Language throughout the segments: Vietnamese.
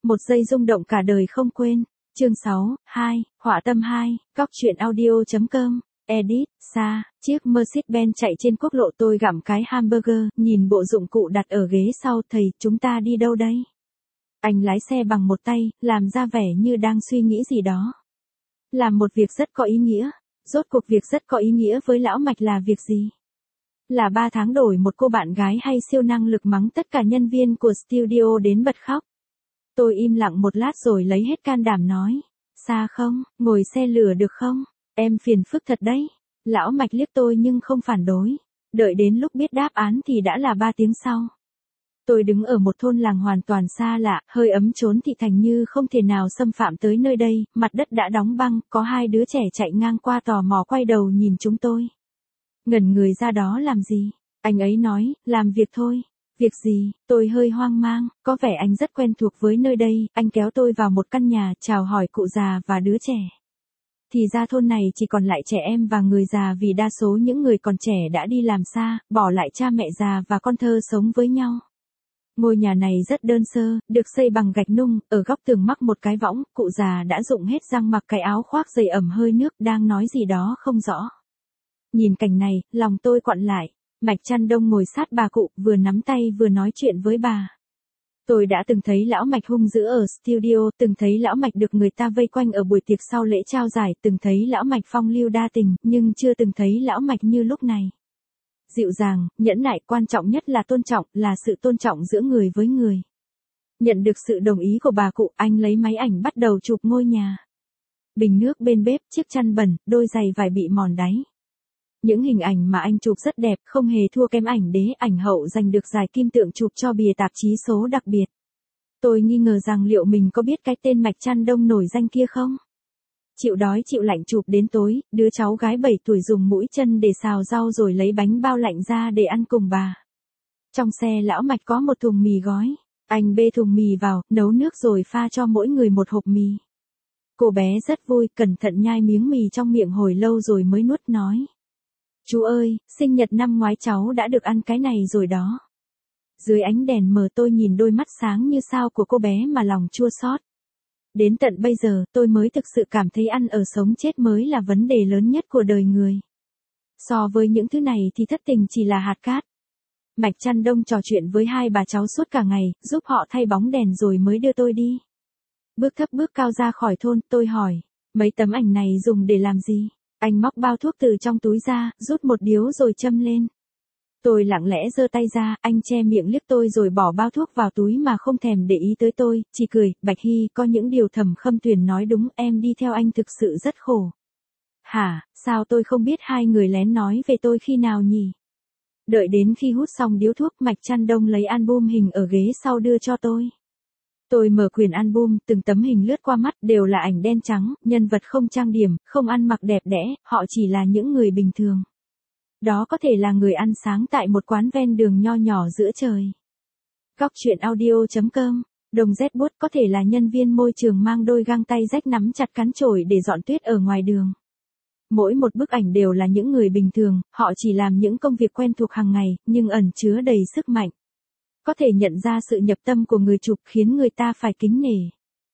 Một giây rung động cả đời không quên. Chương 6, 2, Họa tâm 2, Cóc truyện audio.com, edit, Sa, chiếc Mercedes-Benz chạy trên quốc lộ tôi gặm cái hamburger, nhìn bộ dụng cụ đặt ở ghế sau thầy, chúng ta đi đâu đây? Anh lái xe bằng một tay, làm ra vẻ như đang suy nghĩ gì đó. Làm một việc rất có ý nghĩa. Rốt cuộc việc rất có ý nghĩa với lão Mạch là việc gì? Là 3 tháng đổi một cô bạn gái hay siêu năng lực mắng tất cả nhân viên của studio đến bật khóc? Tôi im lặng một lát rồi lấy hết can đảm nói. Xa không, ngồi xe lửa được không? Em phiền phức thật đấy. Lão Mạch liếc tôi nhưng không phản đối. Đợi đến lúc biết đáp án thì đã là 3 tiếng sau. Tôi đứng ở một thôn làng hoàn toàn xa lạ, hơi ấm chốn thị thành như không thể nào xâm phạm tới nơi đây, mặt đất đã đóng băng, có 2 đứa trẻ chạy ngang qua tò mò quay đầu nhìn chúng tôi. Ngẩn người ra đó làm gì? Anh ấy nói, làm việc thôi. Việc gì? Tôi hơi hoang mang, có vẻ anh rất quen thuộc với nơi đây, anh kéo tôi vào một căn nhà, chào hỏi cụ già và đứa trẻ. Thì ra thôn này chỉ còn lại trẻ em và người già vì đa số những người còn trẻ đã đi làm xa, bỏ lại cha mẹ già và con thơ sống với nhau. Ngôi nhà này rất đơn sơ, được xây bằng gạch nung, ở góc tường mắc một cái võng, cụ già đã rụng hết răng mặc cái áo khoác dày ẩm hơi nước đang nói gì đó không rõ. Nhìn cảnh này, lòng tôi quặn lại. Mạch Trăn Đông ngồi sát bà cụ, vừa nắm tay vừa nói chuyện với bà. Tôi đã từng thấy lão Mạch hung dữ ở studio, từng thấy lão Mạch được người ta vây quanh ở buổi tiệc sau lễ trao giải, từng thấy lão Mạch phong lưu đa tình, nhưng chưa từng thấy lão Mạch như lúc này. Dịu dàng, nhẫn nại, quan trọng nhất là tôn trọng, là sự tôn trọng giữa người với người. Nhận được sự đồng ý của bà cụ, anh lấy máy ảnh bắt đầu chụp ngôi nhà. Bình nước bên bếp, chiếc chăn bẩn, đôi giày vải bị mòn đáy. Những hình ảnh mà anh chụp rất đẹp, không hề thua kém ảnh đế, ảnh hậu giành được giải kim tượng chụp cho bìa tạp chí số đặc biệt. Tôi nghi ngờ rằng liệu mình có biết cái tên Mạch Trăn Đông nổi danh kia không? Chịu đói chịu lạnh chụp đến tối, đứa cháu gái 7 tuổi dùng mũi chân để xào rau rồi lấy bánh bao lạnh ra để ăn cùng bà. Trong xe lão Mạch có một thùng mì gói, anh bê thùng mì vào, nấu nước rồi pha cho mỗi người một hộp mì. Cô bé rất vui, cẩn thận nhai miếng mì trong miệng hồi lâu rồi mới nuốt nói. Chú ơi, sinh nhật năm ngoái cháu đã được ăn cái này rồi đó. Dưới ánh đèn mờ tôi nhìn đôi mắt sáng như sao của cô bé mà lòng chua xót. Đến tận bây giờ tôi mới thực sự cảm thấy ăn ở sống chết mới là vấn đề lớn nhất của đời người. So với những thứ này thì thất tình chỉ là hạt cát. Mạch Trăn Đông trò chuyện với 2 bà cháu suốt cả ngày, giúp họ thay bóng đèn rồi mới đưa tôi đi. Bước thấp bước cao ra khỏi thôn, tôi hỏi, mấy tấm ảnh này dùng để làm gì? Anh móc bao thuốc từ trong túi ra, rút một điếu rồi châm lên. Tôi lặng lẽ giơ tay ra, anh che miệng liếc tôi rồi bỏ bao thuốc vào túi mà không thèm để ý tới tôi, chỉ cười, Bạch Hy, có những điều Thẩm Khâm Tuyền nói đúng, em đi theo anh thực sự rất khổ. Hả, sao tôi không biết 2 người lén nói về tôi khi nào nhỉ? Đợi đến khi hút xong điếu thuốc, Mạch Trăn Đông lấy album hình ở ghế sau đưa cho tôi. Tôi mở quyển album, từng tấm hình lướt qua mắt đều là ảnh đen trắng, nhân vật không trang điểm, không ăn mặc đẹp đẽ, họ chỉ là những người bình thường. Đó có thể là người ăn sáng tại một quán ven đường nho nhỏ giữa trời. Cóc truyện audio.com, Đồng rét buốt có thể là nhân viên môi trường mang đôi găng tay rách nắm chặt cán chổi để dọn tuyết ở ngoài đường. Mỗi một bức ảnh đều là những người bình thường, họ chỉ làm những công việc quen thuộc hàng ngày, nhưng ẩn chứa đầy sức mạnh. Có thể nhận ra sự nhập tâm của người chụp khiến người ta phải kính nể.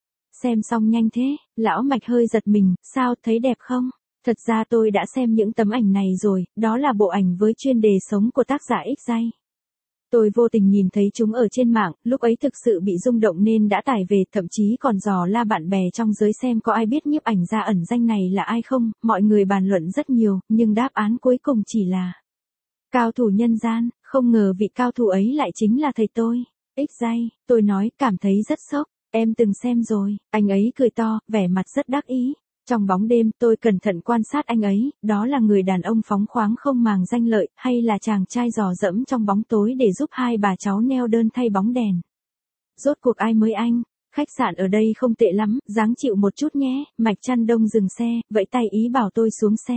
Xem xong nhanh thế, lão Mạch hơi giật mình, sao, thấy đẹp không? Thật ra tôi đã xem những tấm ảnh này rồi, đó là bộ ảnh với chuyên đề sống của tác giả X-Ray. Tôi vô tình nhìn thấy chúng ở trên mạng, lúc ấy thực sự bị rung động nên đã tải về, thậm chí còn dò la bạn bè trong giới xem có ai biết nhiếp ảnh gia ẩn danh này là ai không, mọi người bàn luận rất nhiều, nhưng đáp án cuối cùng chỉ là cao thủ nhân gian, không ngờ vị cao thủ ấy lại chính là thầy tôi. X-Ray, tôi nói, cảm thấy rất sốc, em từng xem rồi, anh ấy cười to, vẻ mặt rất đắc ý. Trong bóng đêm, tôi cẩn thận quan sát anh ấy, đó là người đàn ông phóng khoáng không màng danh lợi, hay là chàng trai dò dẫm trong bóng tối để giúp 2 bà cháu neo đơn thay bóng đèn. Rốt cuộc ai mới anh? Khách sạn ở đây không tệ lắm, ráng chịu một chút nhé. Mạch Trăn Đông dừng xe, vẫy tay ý bảo tôi xuống xe.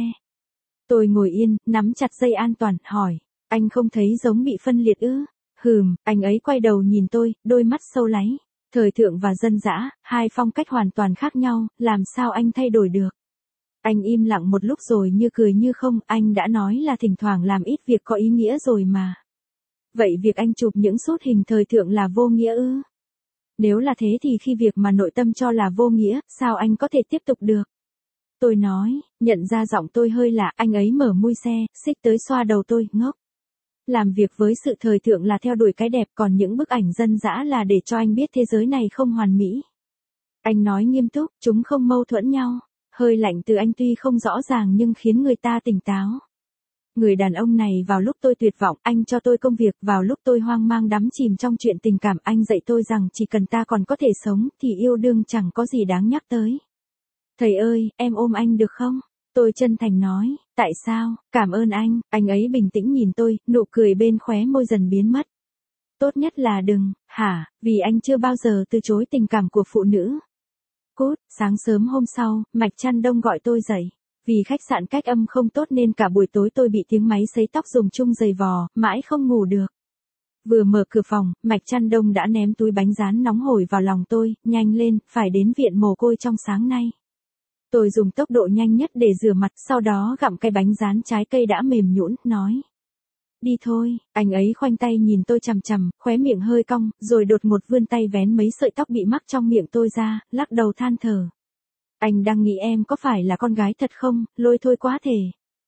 Tôi ngồi yên, nắm chặt dây an toàn, hỏi, anh không thấy giống bị phân liệt ư? Anh ấy quay đầu nhìn tôi, đôi mắt sâu láy. Thời thượng và dân dã, 2 phong cách hoàn toàn khác nhau, làm sao anh thay đổi được? Anh im lặng một lúc rồi như cười như không, anh đã nói là thỉnh thoảng làm ít việc có ý nghĩa rồi mà. Vậy việc anh chụp những shoot hình thời thượng là vô nghĩa ư? Nếu là thế thì khi việc mà nội tâm cho là vô nghĩa, sao anh có thể tiếp tục được? Tôi nói, nhận ra giọng tôi hơi lạ, anh ấy mở mui xe, xích tới xoa đầu tôi, ngốc. Làm việc với sự thời thượng là theo đuổi cái đẹp, còn những bức ảnh dân dã là để cho anh biết thế giới này không hoàn mỹ. Anh nói nghiêm túc, chúng không mâu thuẫn nhau. Hơi lạnh từ anh tuy không rõ ràng nhưng khiến người ta tỉnh táo. Người đàn ông này vào lúc tôi tuyệt vọng, anh cho tôi công việc, vào lúc tôi hoang mang đắm chìm trong chuyện tình cảm, anh dạy tôi rằng chỉ cần ta còn có thể sống, thì yêu đương chẳng có gì đáng nhắc tới. Thầy ơi, em ôm anh được không? Tôi chân thành nói, tại sao? Cảm ơn anh ấy bình tĩnh nhìn tôi, nụ cười bên khóe môi dần biến mất. Tốt nhất là đừng, hả, vì anh chưa bao giờ từ chối tình cảm của phụ nữ. Cút, sáng sớm hôm sau, Mạch Trăn Đông gọi tôi dậy. Vì khách sạn cách âm không tốt nên cả buổi tối tôi bị tiếng máy sấy tóc dùng chung giày vò, mãi không ngủ được. Vừa mở cửa phòng, Mạch Trăn Đông đã ném túi bánh rán nóng hổi vào lòng tôi, nhanh lên, phải đến viện mồ côi trong sáng nay. Tôi dùng tốc độ nhanh nhất để rửa mặt, sau đó gặm cái bánh rán trái cây đã mềm nhũn, nói. Đi thôi, anh ấy khoanh tay nhìn tôi chằm chằm, khóe miệng hơi cong, rồi đột ngột vươn tay vén mấy sợi tóc bị mắc trong miệng tôi ra, lắc đầu than thở. Anh đang nghĩ em có phải là con gái thật không, lôi thôi quá thể.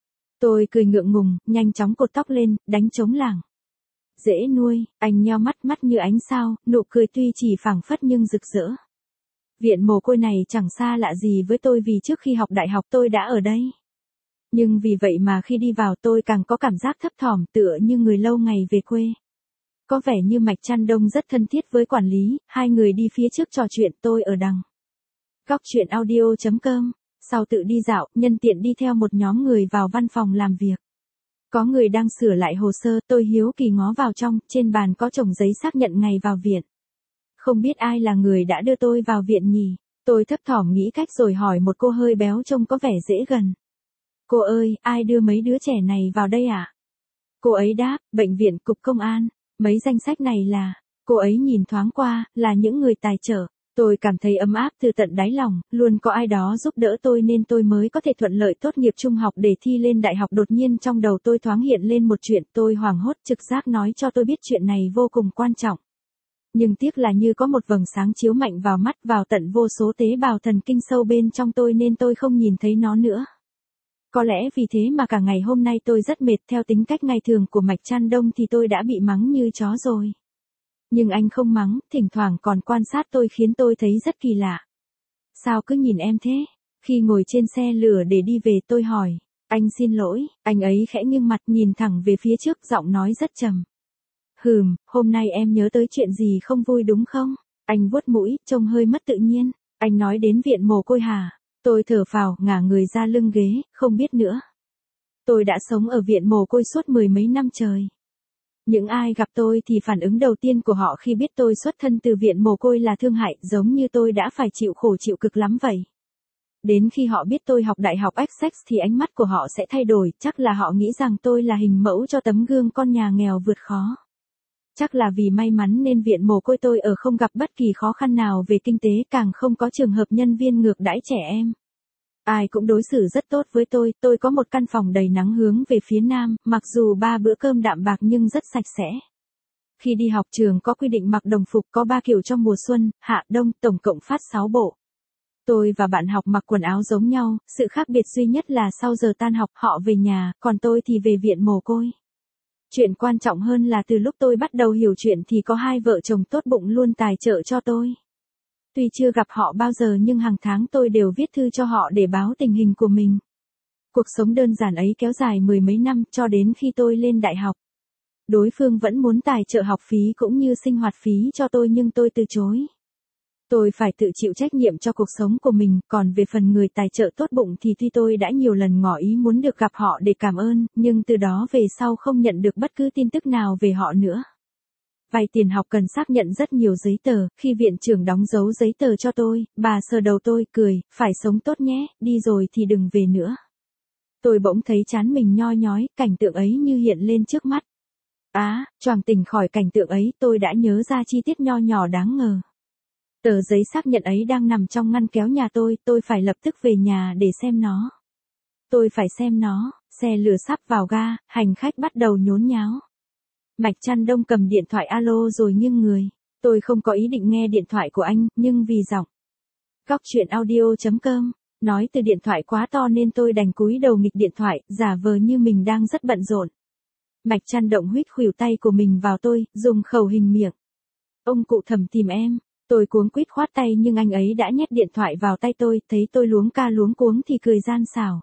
Tôi cười ngượng ngùng, nhanh chóng cột tóc lên, đánh trống lảng. Dễ nuôi, anh nheo mắt mắt như ánh sao, nụ cười tuy chỉ phảng phất nhưng rực rỡ. Viện mồ côi này chẳng xa lạ gì với tôi vì trước khi học đại học tôi đã ở đây. Nhưng vì vậy mà khi đi vào tôi càng có cảm giác thấp thỏm tựa như người lâu ngày về quê. Có vẻ như Mạch Trăn Đông rất thân thiết với quản lý, hai người đi phía trước trò chuyện, tôi ở đằng. Góc chuyện audio.com, sau tự đi dạo, nhân tiện đi theo một nhóm người vào văn phòng làm việc. Có người đang sửa lại hồ sơ, tôi hiếu kỳ ngó vào trong, trên bàn có chồng giấy xác nhận ngày vào viện. Không biết ai là người đã đưa tôi vào viện nhỉ? Tôi thấp thỏm nghĩ cách rồi hỏi một cô hơi béo trông có vẻ dễ gần. Cô ơi, ai đưa mấy đứa trẻ này vào đây ạ? Cô ấy đáp, bệnh viện, cục công an. Mấy danh sách này là, cô ấy nhìn thoáng qua, là những người tài trợ. Tôi cảm thấy ấm áp từ tận đáy lòng, luôn có ai đó giúp đỡ tôi nên tôi mới có thể thuận lợi tốt nghiệp trung học để thi lên đại học. Đột nhiên trong đầu tôi thoáng hiện lên một chuyện, tôi hoảng hốt, trực giác nói cho tôi biết chuyện này vô cùng quan trọng. Nhưng tiếc là như có một vầng sáng chiếu mạnh vào mắt, vào tận vô số tế bào thần kinh sâu bên trong tôi nên tôi không nhìn thấy nó nữa. Có lẽ vì thế mà cả ngày hôm nay tôi rất mệt, theo tính cách ngày thường của Mạch Trăn Đông thì tôi đã bị mắng như chó rồi. Nhưng anh không mắng, thỉnh thoảng còn quan sát tôi khiến tôi thấy rất kỳ lạ. Sao cứ nhìn em thế? Khi ngồi trên xe lửa để đi về tôi hỏi, anh xin lỗi, anh ấy khẽ nghiêng mặt nhìn thẳng về phía trước, giọng nói rất trầm. Hôm nay em nhớ tới chuyện gì không vui đúng không? Anh vuốt mũi, trông hơi mất tự nhiên. Anh nói đến viện mồ côi hả? Tôi thở phào, ngả người ra lưng ghế, không biết nữa. Tôi đã sống ở viện mồ côi suốt 10 mấy năm trời. Những ai gặp tôi thì phản ứng đầu tiên của họ khi biết tôi xuất thân từ viện mồ côi là thương hại, giống như tôi đã phải chịu khổ chịu cực lắm vậy. Đến khi họ biết tôi học đại học Essex thì ánh mắt của họ sẽ thay đổi, chắc là họ nghĩ rằng tôi là hình mẫu cho tấm gương con nhà nghèo vượt khó. Chắc là vì may mắn nên viện mồ côi tôi ở không gặp bất kỳ khó khăn nào về kinh tế, càng không có trường hợp nhân viên ngược đãi trẻ em. Ai cũng đối xử rất tốt với tôi có một căn phòng đầy nắng hướng về phía nam, mặc dù 3 bữa cơm đạm bạc nhưng rất sạch sẽ. Khi đi học trường có quy định mặc đồng phục, có 3 kiểu trong mùa xuân, hạ, đông, tổng cộng phát 6 bộ. Tôi và bạn học mặc quần áo giống nhau, sự khác biệt duy nhất là sau giờ tan học họ về nhà, còn tôi thì về viện mồ côi. Chuyện quan trọng hơn là từ lúc tôi bắt đầu hiểu chuyện thì có hai vợ chồng tốt bụng luôn tài trợ cho tôi. Tuy chưa gặp họ bao giờ nhưng hàng tháng tôi đều viết thư cho họ để báo tình hình của mình. Cuộc sống đơn giản ấy kéo dài 10 mấy năm cho đến khi tôi lên đại học. Đối phương vẫn muốn tài trợ học phí cũng như sinh hoạt phí cho tôi nhưng tôi từ chối. Tôi phải tự chịu trách nhiệm cho cuộc sống của mình, còn về phần người tài trợ tốt bụng thì tuy tôi đã nhiều lần ngỏ ý muốn được gặp họ để cảm ơn, nhưng từ đó về sau không nhận được bất cứ tin tức nào về họ nữa. Vay tiền học cần xác nhận rất nhiều giấy tờ, khi viện trưởng đóng dấu giấy tờ cho tôi, bà sờ đầu tôi, cười, phải sống tốt nhé, đi rồi thì đừng về nữa. Tôi bỗng thấy trán mình nhoi nhói, cảnh tượng ấy như hiện lên trước mắt. Choàng tỉnh khỏi cảnh tượng ấy, tôi đã nhớ ra chi tiết nho nhỏ đáng ngờ. Tờ giấy xác nhận ấy đang nằm trong ngăn kéo nhà tôi phải lập tức về nhà để xem nó. Tôi phải xem nó, xe lửa sắp vào ga, hành khách bắt đầu nhốn nháo. Mạch Trăn Đông cầm điện thoại alo rồi nghiêng người. Tôi không có ý định nghe điện thoại của anh, nhưng vì giọng. Góc chuyện audio.com, nói từ điện thoại quá to nên tôi đành cúi đầu nghịch điện thoại, giả vờ như mình đang rất bận rộn. Mạch Trăn động huýt khuỷu tay của mình vào tôi, dùng khẩu hình miệng. Ông cụ Thẩm tìm em. Tôi cuống quýt khoát tay nhưng anh ấy đã nhét điện thoại vào tay tôi, thấy tôi luống ca luống cuống thì cười gian xảo.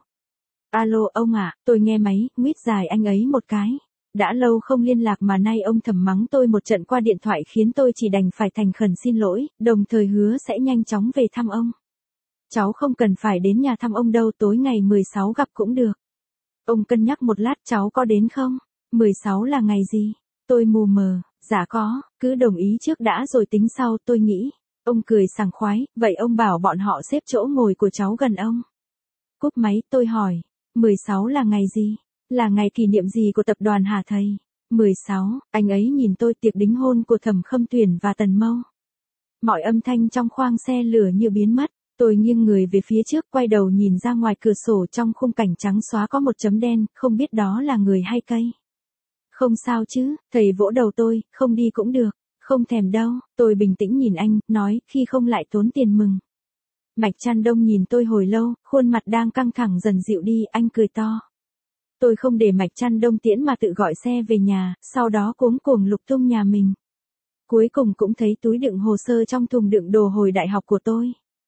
Alo ông ạ, tôi nghe máy, nguyết dài anh ấy một cái. Đã lâu không liên lạc mà nay ông Thẩm mắng tôi một trận qua điện thoại khiến tôi chỉ đành phải thành khẩn xin lỗi, đồng thời hứa sẽ nhanh chóng về thăm ông. Cháu không cần phải đến nhà thăm ông đâu, tối ngày 16 gặp cũng được. Ông cân nhắc một lát, cháu có đến không? 16 là ngày gì? Tôi mù mờ, dạ có, cứ đồng ý trước đã rồi tính sau, tôi nghĩ. Ông cười sảng khoái, vậy ông bảo bọn họ xếp chỗ ngồi của cháu gần ông. Cúp máy, tôi hỏi, 16 là ngày gì? Là ngày kỷ niệm gì của tập đoàn hả thầy? 16, anh ấy nhìn tôi, tiệc đính hôn của Thẩm Khâm Tuyển và Tần Mâu. Mọi âm thanh trong khoang xe lửa như biến mất. Tôi nghiêng người về phía trước, quay đầu nhìn ra ngoài cửa sổ, trong khung cảnh trắng xóa có một chấm đen, không biết đó là người hay cây. Không sao chứ, thầy vỗ đầu tôi, không đi cũng được, không thèm đâu, tôi bình tĩnh nhìn anh, nói, khi không lại tốn tiền mừng. Mạch Trăn Đông nhìn tôi hồi lâu, khuôn mặt đang căng thẳng dần dịu đi, anh cười to. Tôi không để Mạch Trăn Đông tiễn mà tự gọi xe về nhà, sau đó cuống cuồng lục tung nhà mình. Cuối cùng cũng thấy túi đựng hồ sơ trong thùng đựng đồ hồi đại học của tôi.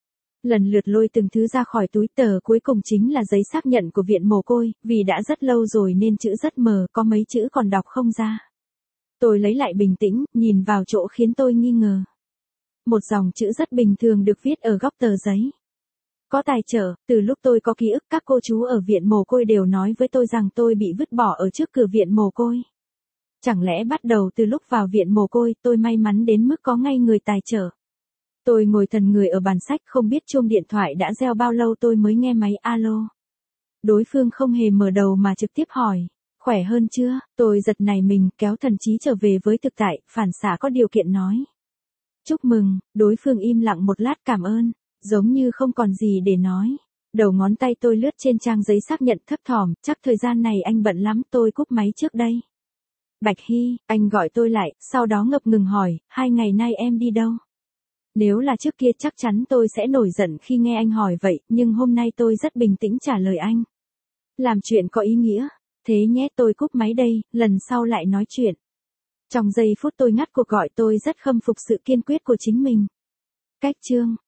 Lần lượt lôi từng thứ ra khỏi túi, tờ cuối cùng chính là giấy xác nhận của viện mồ côi, vì đã rất lâu rồi nên chữ rất mờ, có mấy chữ còn đọc không ra. Tôi lấy lại bình tĩnh, nhìn vào chỗ khiến tôi nghi ngờ. Một dòng chữ rất bình thường được viết ở góc tờ giấy. Có tài trợ, từ lúc tôi có ký ức các cô chú ở viện mồ côi đều nói với tôi rằng tôi bị vứt bỏ ở trước cửa viện mồ côi. Chẳng lẽ bắt đầu từ lúc vào viện mồ côi tôi may mắn đến mức có ngay người tài trợ. Tôi ngồi thần người ở bàn sách, không biết chuông điện thoại đã reo bao lâu tôi mới nghe máy alo. Đối phương không hề mở đầu mà trực tiếp hỏi, khỏe hơn chưa? Tôi giật nảy mình, kéo thần trí trở về với thực tại, phản xạ có điều kiện nói. Chúc mừng, đối phương im lặng một lát, cảm ơn, giống như không còn gì để nói. Đầu ngón tay tôi lướt trên trang giấy xác nhận, thấp thỏm, chắc thời gian này anh bận lắm, tôi cúp máy trước đây. Bạch Hy, anh gọi tôi lại, sau đó ngập ngừng hỏi, 2 ngày nay em đi đâu? Nếu là trước kia chắc chắn tôi sẽ nổi giận khi nghe anh hỏi vậy, nhưng hôm nay tôi rất bình tĩnh trả lời anh. Làm chuyện có ý nghĩa, thế nhé, tôi cúp máy đây, lần sau lại nói chuyện. Trong giây phút tôi ngắt cuộc gọi, tôi rất khâm phục sự kiên quyết của chính mình. Cách chương